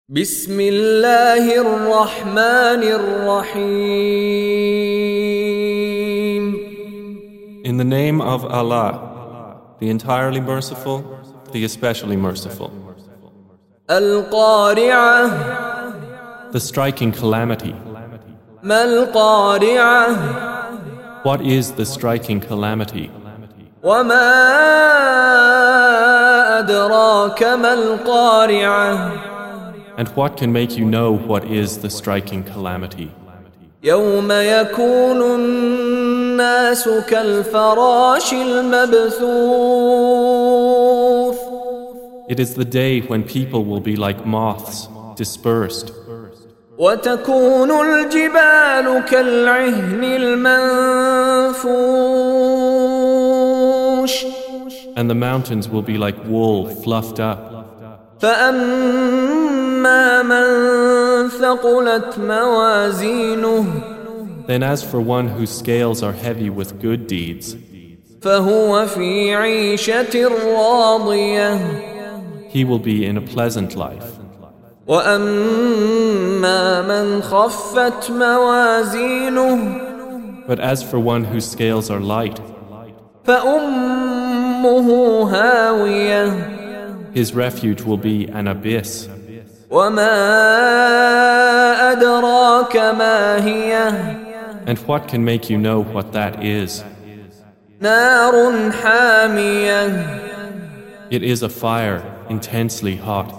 بسم الله الرحمن الرحيم. In the name of Allah, the entirely merciful, the especially merciful. القارعة. The striking calamity. ما القارعة. What is the striking calamity? وما أدراك ما القارعة. And what can make you know what is the striking calamity? يوم يكون الناس كالفراش المبثوث. It is the day when people will be like moths, dispersed. وتكون الجبال كالعهن المنفوش. And the mountains will be like wool fluffed up. فأما من ثقلت موازينه. Then as for one whose scales are heavy with good deeds, فهو في عيشة راضية. he will be in a pleasant life. وأما من خفت موازينه. But as for one whose scales are light, فأمه هاوية. his refuge will be an abyss. وما أدراك ما هي. And what can make you know what that is? نار حامية. It is a fire intensely hot.